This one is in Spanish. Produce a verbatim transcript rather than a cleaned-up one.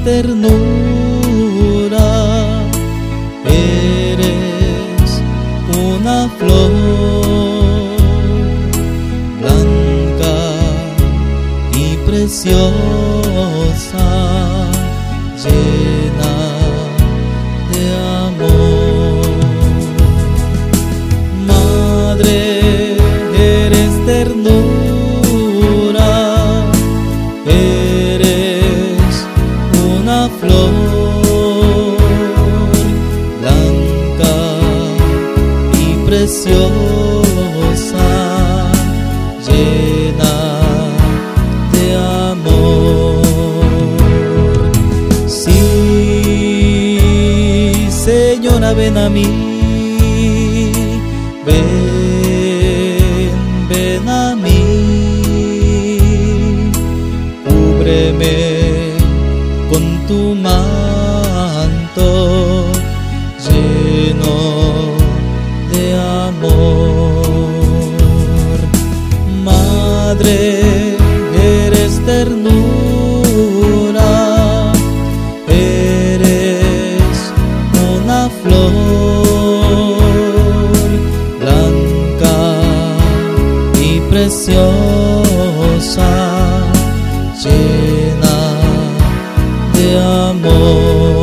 ternura, eres una flor blanca y preciosa, llena de amor. Madre, eres ternura, eres una flor blanca y preciosa, llena de amor. Sí, Señora, ven a mí, ven, ven a mí, cúbreme con tu manto lleno de amor. Madre, eres ternura, eres una flor blanca y preciosa, llena de amor.